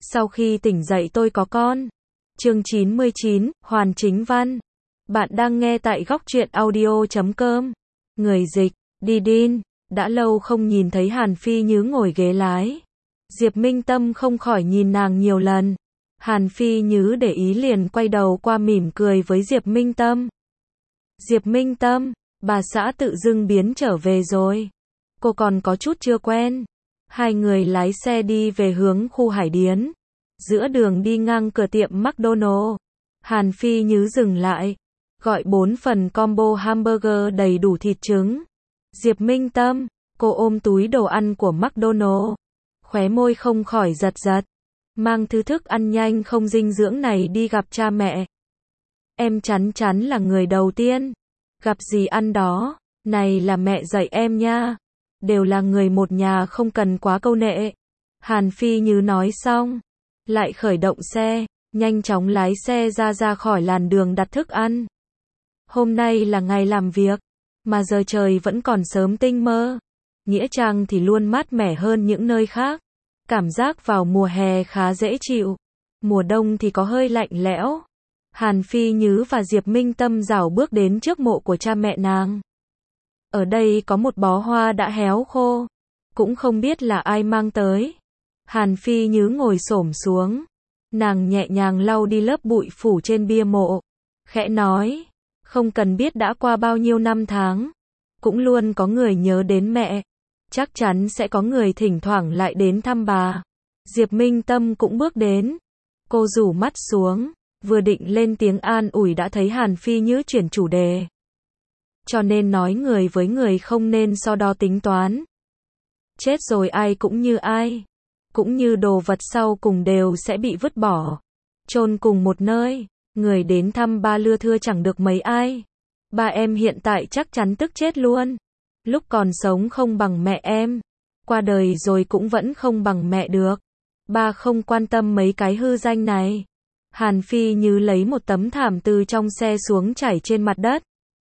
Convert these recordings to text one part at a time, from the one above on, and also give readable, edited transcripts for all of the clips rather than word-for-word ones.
Sau khi tỉnh dậy tôi có con. Chương 99, Hoàn Chính Văn. Bạn đang nghe tại góc truyện audio.com. Người dịch, đi đin. Đã lâu không nhìn thấy Hàn Phi Nhứ ngồi ghế lái. Diệp Minh Tâm không khỏi nhìn nàng nhiều lần. Hàn Phi Nhứ để ý liền quay đầu qua mỉm cười với Diệp Minh Tâm. Diệp Minh Tâm, bà xã tự dưng biến trở về rồi. Cô còn có chút chưa quen. Hai người lái xe đi về hướng khu Hải Điến. Giữa đường đi ngang cửa tiệm McDonald, Hàn Phi Nhứ dừng lại, gọi 4 phần combo hamburger đầy đủ thịt trứng. Diệp Minh Tâm, cô ôm túi đồ ăn của McDonald, khóe môi không khỏi giật giật. Mang thứ thức ăn nhanh không dinh dưỡng này đi gặp cha mẹ. Em chắn chắn là người đầu tiên. Gặp gì ăn đó, này là mẹ dạy em nha. Đều là người một nhà không cần quá câu nệ. Hàn Phi Nhứ nói xong, lại khởi động xe, nhanh chóng lái xe ra khỏi làn đường đặt thức ăn. Hôm nay là ngày làm việc, mà giờ trời vẫn còn sớm tinh mơ. Nghĩa Trang thì luôn mát mẻ hơn những nơi khác. Cảm giác vào mùa hè khá dễ chịu. Mùa đông thì có hơi lạnh lẽo. Hàn Phi Nhứ và Diệp Minh Tâm rảo bước đến trước mộ của cha mẹ nàng. Ở đây có một bó hoa đã héo khô, cũng không biết là ai mang tới. Hàn Phi Nhứ ngồi xổm xuống, nàng nhẹ nhàng lau đi lớp bụi phủ trên bia mộ, khẽ nói, không cần biết đã qua bao nhiêu năm tháng, cũng luôn có người nhớ đến mẹ, chắc chắn sẽ có người thỉnh thoảng lại đến thăm bà. Diệp Minh Tâm cũng bước đến, cô rủ mắt xuống, vừa định lên tiếng an ủi đã thấy Hàn Phi Nhứ chuyển chủ đề. Cho nên nói người với người không nên so đo tính toán. Chết rồi ai cũng như ai. Cũng như đồ vật sau cùng đều sẽ bị vứt bỏ. Chôn cùng một nơi. Người đến thăm ba lưa thưa chẳng được mấy ai. Ba em hiện tại chắc chắn tức chết luôn. Lúc còn sống không bằng mẹ em. Qua đời rồi cũng vẫn không bằng mẹ được. Ba không quan tâm mấy cái hư danh này. Hàn Phi Nhứ lấy một tấm thảm từ trong xe xuống trải trên mặt đất.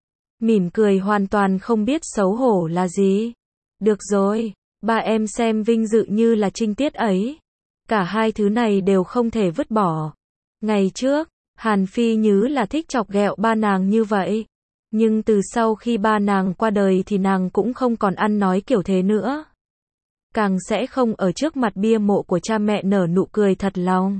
Mỉm cười hoàn toàn không biết xấu hổ là gì. Được rồi, ba em xem vinh dự như là trinh tiết ấy. Cả hai thứ này đều không thể vứt bỏ. Ngày trước, Hàn Phi Nhứ là thích chọc ghẹo ba nàng như vậy. Nhưng từ sau khi ba nàng qua đời thì nàng cũng không còn ăn nói kiểu thế nữa. Càng sẽ không ở trước mặt bia mộ của cha mẹ nở nụ cười thật lòng.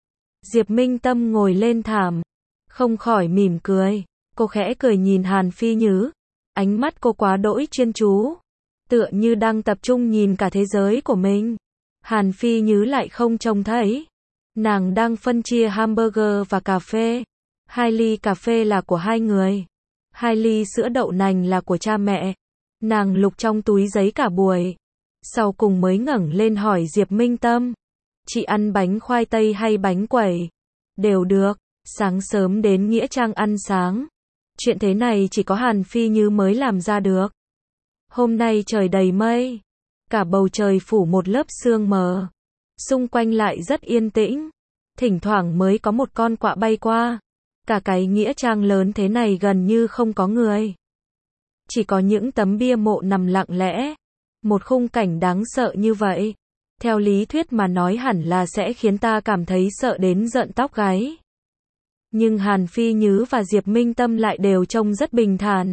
Diệp Minh Tâm ngồi lên thảm, không khỏi mỉm cười. Cô khẽ cười nhìn Hàn Phi Nhứ, ánh mắt cô quá đỗi chuyên chú, tựa như đang tập trung nhìn cả thế giới của mình. Hàn Phi Nhứ lại không trông thấy, nàng đang phân chia hamburger và cà phê. 2 ly cà phê là của hai người, 2 ly sữa đậu nành là của cha mẹ. Nàng lục trong túi giấy cả buổi, sau cùng mới ngẩng lên hỏi Diệp Minh Tâm, chị ăn bánh khoai tây hay bánh quẩy? Đều được, sáng sớm đến Nghĩa Trang ăn sáng. Chuyện thế này chỉ có Hàn Phi Nhứ mới làm ra được. Hôm nay trời đầy mây, cả bầu trời phủ một lớp sương mờ, xung quanh lại rất yên tĩnh, thỉnh thoảng mới có một con quạ bay qua. Cả cái nghĩa trang lớn thế này gần như không có người, chỉ có những tấm bia mộ nằm lặng lẽ. Một khung cảnh đáng sợ như vậy, theo lý thuyết mà nói hẳn là sẽ khiến ta cảm thấy sợ đến rợn tóc gáy. Nhưng Hàn Phi Nhứ và Diệp Minh Tâm lại đều trông rất bình thản.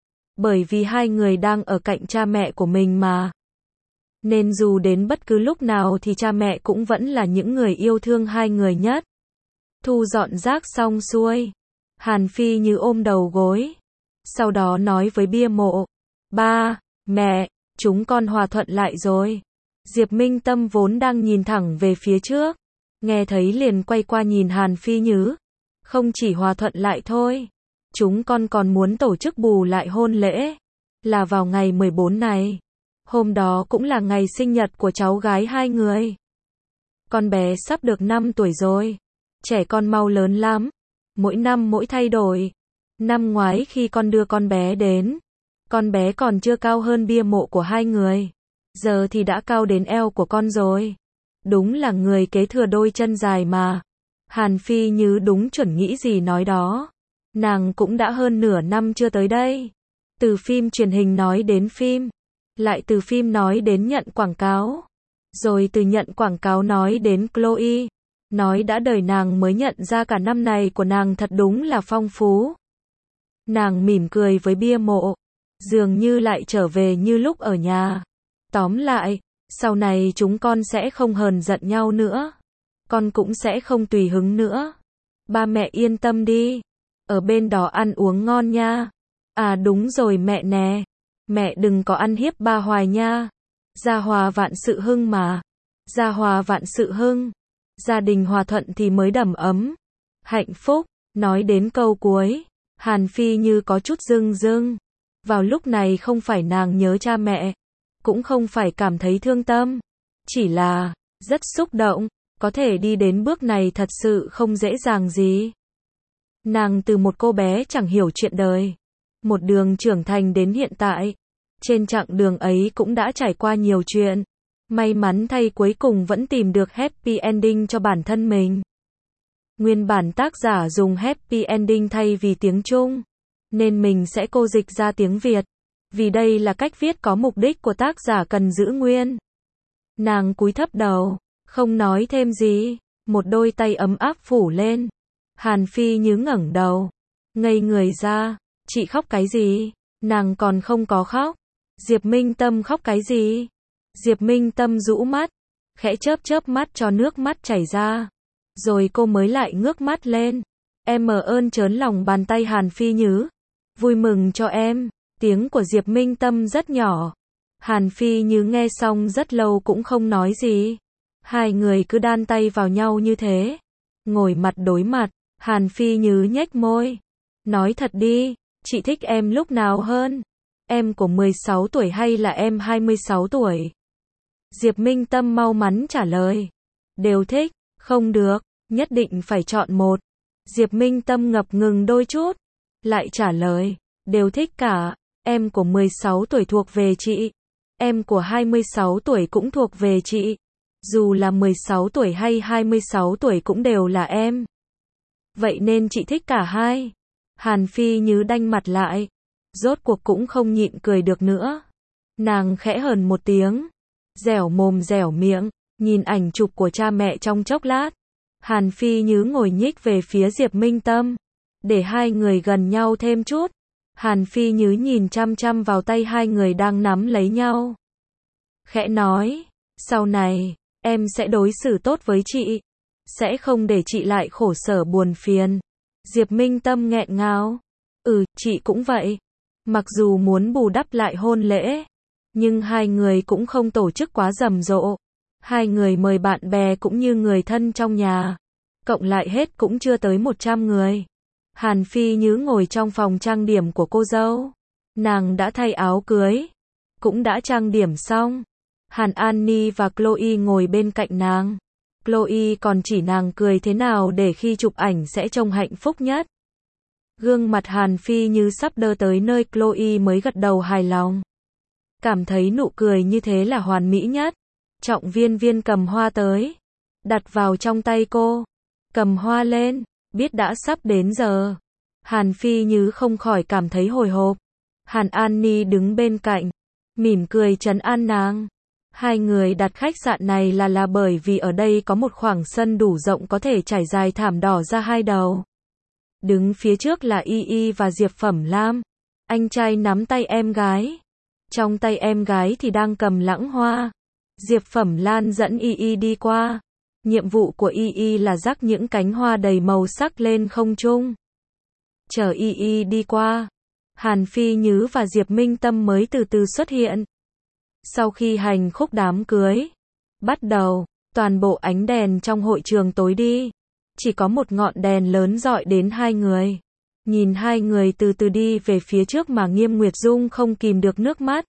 Bởi vì hai người đang ở cạnh cha mẹ của mình mà. Nên dù đến bất cứ lúc nào thì cha mẹ cũng vẫn là những người yêu thương hai người nhất. Thu dọn rác xong xuôi, Hàn Phi Nhứ ôm đầu gối. Sau đó nói với bia mộ, ba, mẹ, chúng con hòa thuận lại rồi. Diệp Minh Tâm vốn đang nhìn thẳng về phía trước, nghe thấy liền quay qua nhìn Hàn Phi Nhứ. Không chỉ hòa thuận lại thôi, chúng con còn muốn tổ chức bù lại hôn lễ, là vào ngày 14 này. Hôm đó cũng là ngày sinh nhật của cháu gái hai người. Con bé sắp được 5 tuổi rồi, trẻ con mau lớn lắm, mỗi năm mỗi thay đổi. Năm ngoái khi con đưa con bé đến, con bé còn chưa cao hơn bia mộ của hai người, giờ thì đã cao đến eo của con rồi. Đúng là người kế thừa đôi chân dài mà. Hàn Phi Nhứ đúng chuẩn nghĩ gì nói đó. Nàng cũng đã hơn nửa năm chưa tới đây. Từ phim truyền hình nói đến phim, lại từ phim nói đến nhận quảng cáo. Rồi từ nhận quảng cáo nói đến Chloe, nói đã đời nàng mới nhận ra cả năm này của nàng thật đúng là phong phú. Nàng mỉm cười với bia mộ, dường như lại trở về như lúc ở nhà. Tóm lại, sau này chúng con sẽ không hờn giận nhau nữa. Con cũng sẽ không tùy hứng nữa. Ba mẹ yên tâm đi. Ở bên đó ăn uống ngon nha. À đúng rồi mẹ nè. Mẹ đừng có ăn hiếp ba hoài nha. Gia hòa vạn sự hưng mà. Gia hòa vạn sự hưng. Gia đình hòa thuận thì mới đầm ấm. Hạnh phúc. Nói đến câu cuối, Hàn Phi Như có chút rưng rưng. Vào lúc này không phải nàng nhớ cha mẹ, cũng không phải cảm thấy thương tâm, chỉ là rất xúc động, có thể đi đến bước này thật sự không dễ dàng gì. Nàng từ một cô bé chẳng hiểu chuyện đời, một đường trưởng thành đến hiện tại, trên chặng đường ấy cũng đã trải qua nhiều chuyện, may mắn thay cuối cùng vẫn tìm được happy ending cho bản thân mình. Nguyên bản tác giả dùng happy ending thay vì tiếng Trung, nên mình sẽ cô dịch ra tiếng Việt, vì đây là cách viết có mục đích của tác giả cần giữ nguyên. Nàng cúi thấp đầu, không nói thêm gì, một đôi tay ấm áp phủ lên. Hàn Phi Như ngẩng đầu, ngây người ra, chị khóc cái gì? Nàng còn không có khóc. Diệp Minh Tâm khóc cái gì? Diệp Minh Tâm rũ mắt, khẽ chớp chớp mắt cho nước mắt chảy ra. Rồi cô mới lại ngước mắt lên. Em ơn trớn lòng bàn tay Hàn Phi Như. Vui mừng cho em. Tiếng của Diệp Minh Tâm rất nhỏ. Hàn Phi Như nghe xong rất lâu cũng không nói gì. Hai người cứ đan tay vào nhau như thế. Ngồi mặt đối mặt, Hàn Phi Như nhếch môi. Nói thật đi, chị thích em lúc nào hơn? Em của 16 tuổi hay là em 26 tuổi? Diệp Minh Tâm mau mắn trả lời. Đều thích, không được, nhất định phải chọn một. Diệp Minh Tâm ngập ngừng đôi chút, lại trả lời, đều thích cả, em của 16 tuổi thuộc về chị, em của 26 tuổi cũng thuộc về chị, dù là 16 tuổi hay 26 tuổi cũng đều là em. Vậy nên chị thích cả hai. Hàn Phi Như đanh mặt lại, rốt cuộc cũng không nhịn cười được nữa. Nàng khẽ hờn một tiếng, dẻo mồm dẻo miệng, nhìn ảnh chụp của cha mẹ trong chốc lát. Hàn Phi Như ngồi nhích về phía Diệp Minh Tâm, để hai người gần nhau thêm chút. Hàn Phi Như nhìn chăm chăm vào tay hai người đang nắm lấy nhau. Khẽ nói, sau này, em sẽ đối xử tốt với chị, sẽ không để chị lại khổ sở buồn phiền. Diệp Minh Tâm nghẹn ngào, chị cũng vậy. Mặc dù muốn bù đắp lại hôn lễ, nhưng hai người cũng không tổ chức quá rầm rộ. Hai người mời bạn bè cũng như người thân trong nhà, cộng lại hết cũng chưa tới 100 người. Hàn Phi Như ngồi trong phòng trang điểm của cô dâu. Nàng đã thay áo cưới, cũng đã trang điểm xong. Hàn An-ni và Chloe ngồi bên cạnh nàng. Chloe còn chỉ nàng cười thế nào để khi chụp ảnh sẽ trông hạnh phúc nhất. Gương mặt Hàn Phi Như sắp đơ tới nơi Chloe mới gật đầu hài lòng. Cảm thấy nụ cười như thế là hoàn mỹ nhất. Trọng Viên Viên cầm hoa tới, đặt vào trong tay cô, cầm hoa lên, biết đã sắp đến giờ. Hàn Phi Như không khỏi cảm thấy hồi hộp. Hàn An-ni đứng bên cạnh, mỉm cười trấn an nàng. Hai người đặt khách sạn này là bởi vì ở đây có một khoảng sân đủ rộng có thể trải dài thảm đỏ ra hai đầu. Đứng phía trước là Y Y và Diệp Phẩm Lam. Anh trai nắm tay em gái. Trong tay em gái thì đang cầm lẵng hoa. Diệp Phẩm Lan dẫn Y Y đi qua. Nhiệm vụ của Y Y là rắc những cánh hoa đầy màu sắc lên không trung. Chờ Y Y đi qua, Hàn Phi Như và Diệp Minh Tâm mới từ từ xuất hiện. Sau khi hành khúc đám cưới bắt đầu, toàn bộ ánh đèn trong hội trường tối đi. Chỉ có một ngọn đèn lớn rọi đến hai người. Nhìn hai người từ từ đi về phía trước mà Nghiêm Nguyệt Dung không kìm được nước mắt.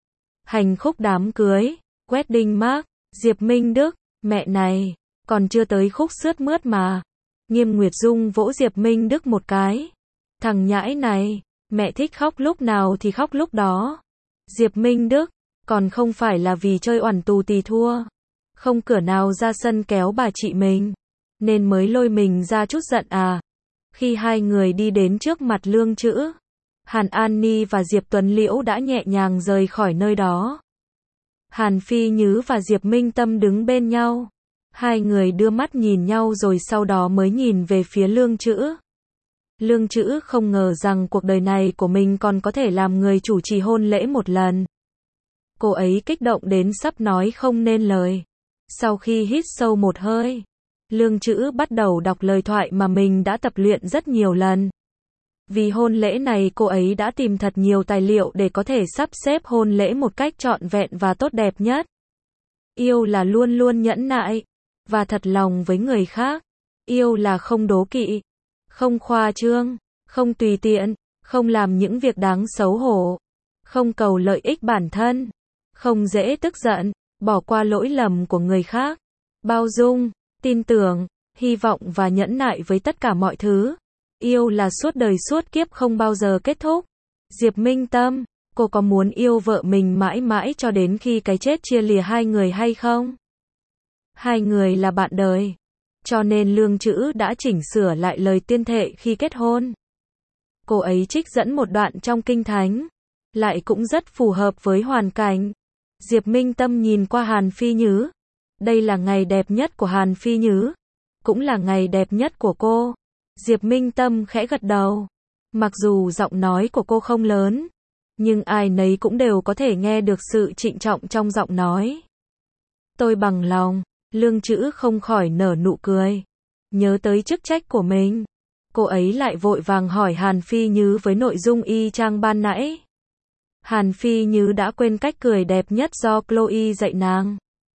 Hành khúc đám cưới, wedding mark, Diệp Minh Đức, mẹ này, còn chưa tới khúc sướt mướt mà. Nghiêm Nguyệt Dung vỗ Diệp Minh Đức một cái. Thằng nhãi này, mẹ thích khóc lúc nào thì khóc lúc đó. Diệp Minh Đức, còn không phải là vì chơi oằn tù tì thua. Không cửa nào ra sân kéo bà chị mình, nên mới lôi mình ra chút giận à. Khi hai người đi đến trước mặt Lương Chữ, Hàn An Ni và Diệp Tuấn Liễu đã nhẹ nhàng rời khỏi nơi đó. Hàn Phi Nhứ và Diệp Minh Tâm đứng bên nhau. Hai người đưa mắt nhìn nhau rồi sau đó mới nhìn về phía Lương Chữ. Lương Chữ không ngờ rằng cuộc đời này của mình còn có thể làm người chủ trì hôn lễ một lần. Cô ấy kích động đến sắp nói không nên lời. Sau khi hít sâu một hơi, Lương Chữ bắt đầu đọc lời thoại mà mình đã tập luyện rất nhiều lần. Vì hôn lễ này cô ấy đã tìm thật nhiều tài liệu để có thể sắp xếp hôn lễ một cách trọn vẹn và tốt đẹp nhất. Yêu là luôn luôn nhẫn nại và thật lòng với người khác. Yêu là không đố kỵ, không khoa trương, không tùy tiện, không làm những việc đáng xấu hổ, không cầu lợi ích bản thân, không dễ tức giận, bỏ qua lỗi lầm của người khác, bao dung, tin tưởng, hy vọng và nhẫn nại với tất cả mọi thứ. Yêu là suốt đời suốt kiếp không bao giờ kết thúc. Diệp Minh Tâm, cô có muốn yêu vợ mình mãi mãi cho đến khi cái chết chia lìa hai người hay không? Hai người là bạn đời, cho nên Lương Chữ đã chỉnh sửa lại lời tuyên thệ khi kết hôn. Cô ấy trích dẫn một đoạn trong Kinh Thánh, lại cũng rất phù hợp với hoàn cảnh. Diệp Minh Tâm nhìn qua Hàn Phi Nhứ. Đây là ngày đẹp nhất của Hàn Phi Nhứ, cũng là ngày đẹp nhất của cô. Diệp Minh Tâm khẽ gật đầu. Mặc dù giọng nói của cô không lớn, nhưng ai nấy cũng đều có thể nghe được sự trịnh trọng trong giọng nói. Tôi bằng lòng. Lương Chữ không khỏi nở nụ cười. Nhớ tới chức trách của mình, cô ấy lại vội vàng hỏi Hàn Phi Nhứ với nội dung y chang ban nãy. Hàn Phi Nhứ đã quên cách cười đẹp nhất do Chloe dạy nàng.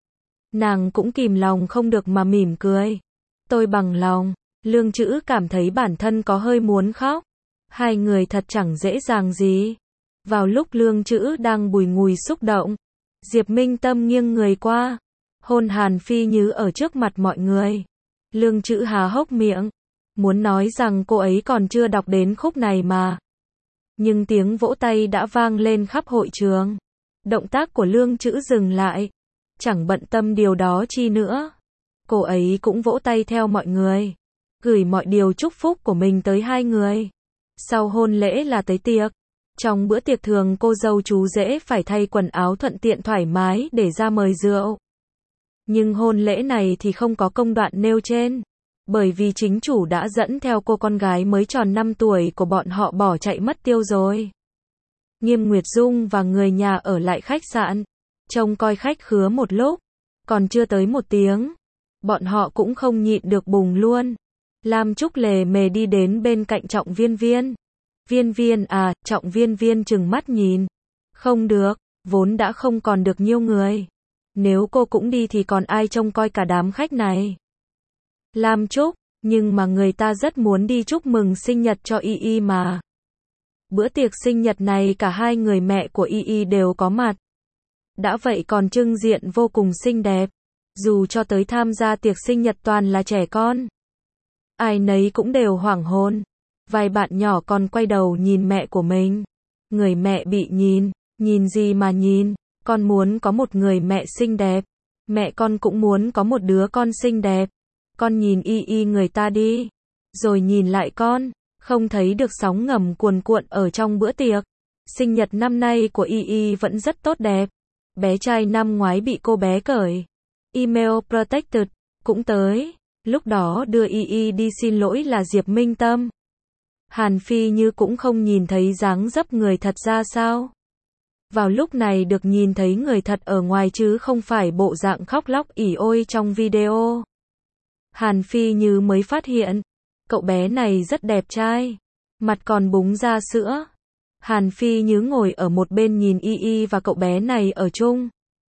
Nàng cũng kìm lòng không được mà mỉm cười. Tôi bằng lòng. Lương Chữ cảm thấy bản thân có hơi muốn khóc. Hai người thật chẳng dễ dàng gì. Vào lúc Lương Chữ đang bùi ngùi xúc động, Diệp Minh Tâm nghiêng người qua, hôn Hàn Phi Nhứ ở trước mặt mọi người. Lương Chữ há hốc miệng, muốn nói rằng cô ấy còn chưa đọc đến khúc này mà. Nhưng tiếng vỗ tay đã vang lên khắp hội trường. Động tác của Lương Chữ dừng lại, chẳng bận tâm điều đó chi nữa. Cô ấy cũng vỗ tay theo mọi người, gửi mọi điều chúc phúc của mình tới hai người. Sau hôn lễ là tới tiệc. Trong bữa tiệc thường cô dâu chú rể phải thay quần áo thuận tiện thoải mái để ra mời rượu. Nhưng hôn lễ này thì không có công đoạn nêu trên. Bởi vì chính chủ đã dẫn theo cô con gái mới tròn 5 tuổi của bọn họ bỏ chạy mất tiêu rồi. Nghiêm Nguyệt Dung và người nhà ở lại khách sạn, trông coi khách khứa một lúc. Còn chưa tới 1 tiếng, bọn họ cũng không nhịn được bùng luôn. Lam Trúc lề mề đi đến bên cạnh Trọng Viên Viên. Viên Viên à, Trọng Viên Viên trừng mắt nhìn. Không được, vốn đã không còn được nhiêu người. Nếu cô cũng đi thì còn ai trông coi cả đám khách này. Lam Trúc, nhưng mà người ta rất muốn đi chúc mừng sinh nhật cho Y Y mà. Bữa tiệc sinh nhật này cả hai người mẹ của Y Y đều có mặt. Đã vậy còn trưng diện vô cùng xinh đẹp. Dù cho tới tham gia tiệc sinh nhật toàn là trẻ con, ai nấy cũng đều hoảng hồn. Vài bạn nhỏ còn quay đầu nhìn mẹ của mình. Người mẹ bị nhìn gì mà nhìn, con muốn có một người mẹ xinh đẹp. Mẹ con cũng muốn có một đứa con xinh đẹp. Con nhìn Y Y người ta đi, rồi nhìn lại con, không thấy được sóng ngầm cuồn cuộn ở trong bữa tiệc. Sinh nhật năm nay của Y Y vẫn rất tốt đẹp. Bé trai năm ngoái bị cô bé cởi email protected cũng tới. Lúc đó đưa Y Y đi xin lỗi là Diệp Minh Tâm. Hàn Phi Như cũng không nhìn thấy dáng dấp người thật ra sao. Vào lúc này được nhìn thấy người thật ở ngoài chứ không phải bộ dạng khóc lóc ỉ ôi trong video. Hàn Phi Như mới phát hiện, cậu bé này rất đẹp trai, mặt còn búng ra sữa. Hàn Phi Như ngồi ở một bên nhìn Y Y và cậu bé này ở chung.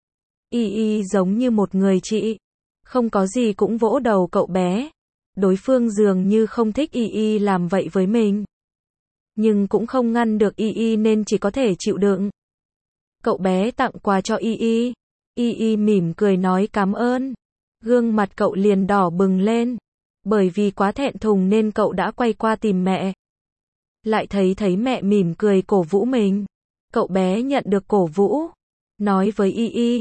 Y Y giống như một người chị, không có gì cũng vỗ đầu cậu bé. Đối phương dường như không thích Y Y làm vậy với mình, nhưng cũng không ngăn được Y Y nên chỉ có thể chịu đựng. Cậu bé tặng quà cho Y Y. Y Y mỉm cười nói cảm ơn. Gương mặt cậu liền đỏ bừng lên. Bởi vì quá thẹn thùng nên cậu đã quay qua tìm mẹ. Lại thấy mẹ mỉm cười cổ vũ mình. Cậu bé nhận được cổ vũ, nói với Y Y,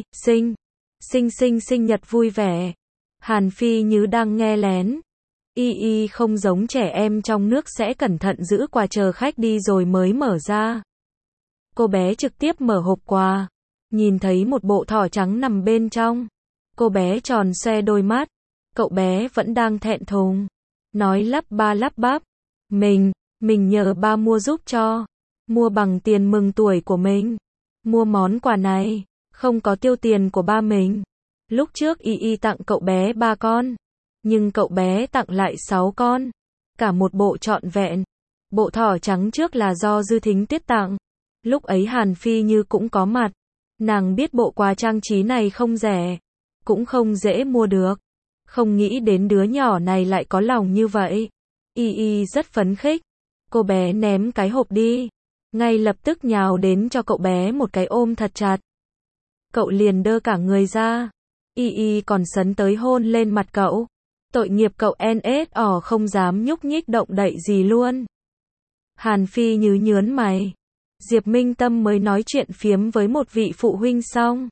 sinh nhật vui vẻ. Hàn Phi Như đang nghe lén. Y Y không giống trẻ em trong nước sẽ cẩn thận giữ quà chờ khách đi rồi mới mở ra. Cô bé trực tiếp mở hộp quà, nhìn thấy một bộ thỏ trắng nằm bên trong. Cô bé tròn xoe đôi mắt, cậu bé vẫn đang thẹn thùng, nói lắp ba lắp bắp, mình nhờ ba mua giúp cho, mua bằng tiền mừng tuổi của mình, mua món quà này, không có tiêu tiền của ba mình. Lúc trước Y tặng cậu bé 3 con, nhưng cậu bé tặng lại 6 con, cả một bộ trọn vẹn. Bộ thỏ trắng trước là do Dư Thính Tuyết tặng, lúc ấy Hàn Phi Như cũng có mặt, nàng biết bộ quà trang trí này không rẻ, cũng không dễ mua được, không nghĩ đến đứa nhỏ này lại có lòng như vậy. Y rất phấn khích, cô bé ném cái hộp đi, ngay lập tức nhào đến cho cậu bé một cái ôm thật chặt. Cậu liền đơ cả người ra, Y còn sấn tới hôn lên mặt cậu. Tội nghiệp cậu NSO không dám nhúc nhích động đậy gì luôn. Hàn Phi Như nhớn mày. Diệp Minh Tâm mới nói chuyện phiếm với một vị phụ huynh xong.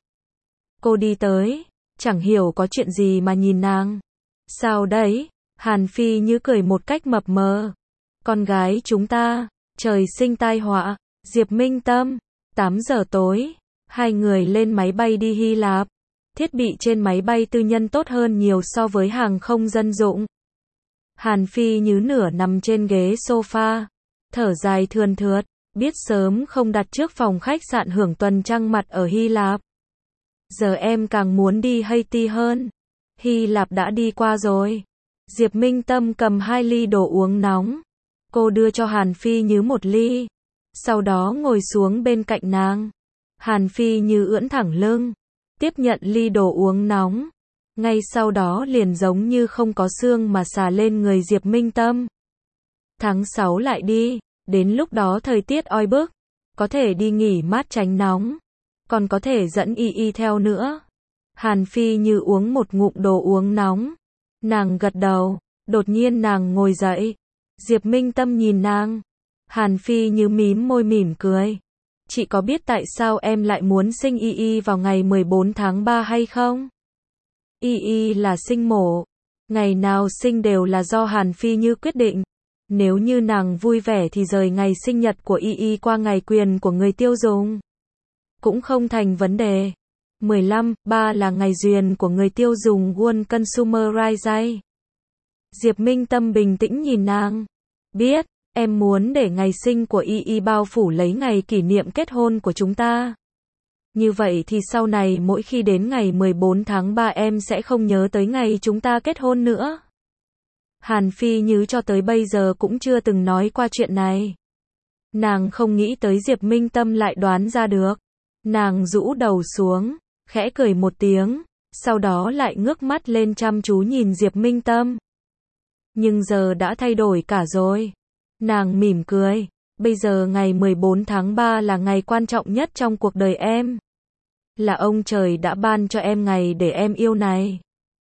Cô đi tới, chẳng hiểu có chuyện gì mà nhìn nàng. Sao đấy? Hàn Phi Như cười một cách mập mờ. Con gái chúng ta, trời sinh tai họa. Diệp Minh Tâm, 8 giờ tối, hai người lên máy bay đi Hy Lạp. Thiết bị trên máy bay tư nhân tốt hơn nhiều so với hàng không dân dụng. Hàn Phi Như nửa nằm trên ghế sofa, thở dài thườn thượt, biết sớm không đặt trước phòng khách sạn hưởng tuần trăng mật ở Hy Lạp. Giờ em càng muốn đi Haiti hơn. Hy Lạp đã đi qua rồi. Diệp Minh Tâm cầm 2 ly đồ uống nóng. Cô đưa cho Hàn Phi Như 1 ly. Sau đó ngồi xuống bên cạnh nàng. Hàn Phi Như ưỡn thẳng lưng, tiếp nhận ly đồ uống nóng. Ngay sau đó liền giống như không có xương mà xả lên người Diệp Minh Tâm. Tháng 6 lại đi, đến lúc đó thời tiết oi bức, có thể đi nghỉ mát tránh nóng, còn có thể dẫn Y theo nữa. Hàn Phi Như uống một ngụm đồ uống nóng. Nàng gật đầu, đột nhiên nàng ngồi dậy. Diệp Minh Tâm nhìn nàng. Hàn Phi Như mím môi mỉm cười. Chị có biết tại sao em lại muốn sinh Y vào ngày 14 tháng 3 hay không? Y là sinh mổ. Ngày nào sinh đều là do Hàn Phi Như quyết định. Nếu như nàng vui vẻ thì rời ngày sinh nhật của Y qua ngày quyền của người tiêu dùng, cũng không thành vấn đề. 15/3 là ngày duyên của người tiêu dùng World Consumer Rights Day. Diệp Minh Tâm bình tĩnh nhìn nàng. Biết, em muốn để ngày sinh của Y bao phủ lấy ngày kỷ niệm kết hôn của chúng ta. Như vậy thì sau này mỗi khi đến ngày 14 tháng 3 em sẽ không nhớ tới ngày chúng ta kết hôn nữa. Hàn Phi Như cho tới bây giờ cũng chưa từng nói qua chuyện này. Nàng không nghĩ tới Diệp Minh Tâm lại đoán ra được. Nàng rũ đầu xuống, khẽ cười một tiếng, sau đó lại ngước mắt lên chăm chú nhìn Diệp Minh Tâm. Nhưng giờ đã thay đổi cả rồi. Nàng mỉm cười, bây giờ ngày 14 tháng 3 là ngày quan trọng nhất trong cuộc đời em. Là ông trời đã ban cho em ngày để em yêu này.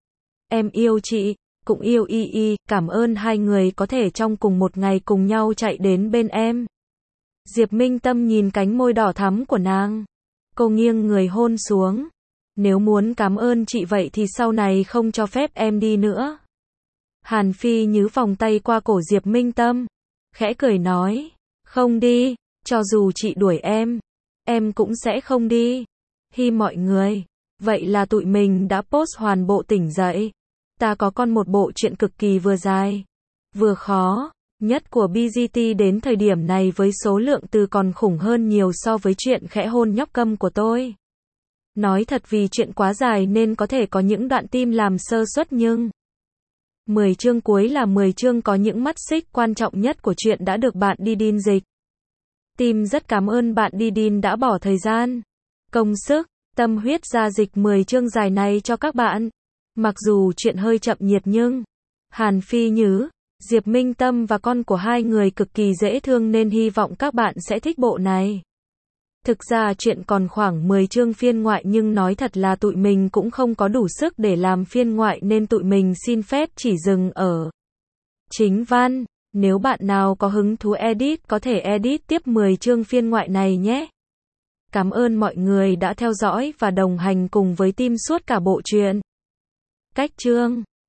Em yêu chị, cũng yêu Y, cảm ơn hai người có thể trong cùng một ngày cùng nhau chạy đến bên em. Diệp Minh Tâm nhìn cánh môi đỏ thắm của nàng. Cô nghiêng người hôn xuống. Nếu muốn cảm ơn chị vậy thì sau này không cho phép em đi nữa. Hàn Phi Như vòng tay qua cổ Diệp Minh Tâm, khẽ cười nói, không đi, cho dù chị đuổi em cũng sẽ không đi. Hi mọi người, vậy là tụi mình đã post hoàn bộ tỉnh dậy. Ta có con một bộ truyện cực kỳ vừa dài, vừa khó nhất của BGT đến thời điểm này với số lượng từ còn khủng hơn nhiều so với chuyện Khẽ hôn nhóc câm của tôi. Nói thật vì chuyện quá dài nên có thể có những đoạn tim làm sơ suất nhưng 10 chương cuối là 10 chương có những mắt xích quan trọng nhất của chuyện đã được bạn Didin dịch. Tim rất cảm ơn bạn Didin đã bỏ thời gian, công sức, tâm huyết ra dịch 10 chương dài này cho các bạn. Mặc dù chuyện hơi chậm nhiệt nhưng Hàn Phi Như, Diệp Minh Tâm và con của hai người cực kỳ dễ thương nên hy vọng các bạn sẽ thích bộ này. Thực ra chuyện còn khoảng 10 chương phiên ngoại nhưng nói thật là tụi mình cũng không có đủ sức để làm phiên ngoại nên tụi mình xin phép chỉ dừng ở chính văn. Nếu bạn nào có hứng thú edit có thể edit tiếp 10 chương phiên ngoại này nhé. Cảm ơn mọi người đã theo dõi và đồng hành cùng với team suốt cả bộ truyện. Cách chương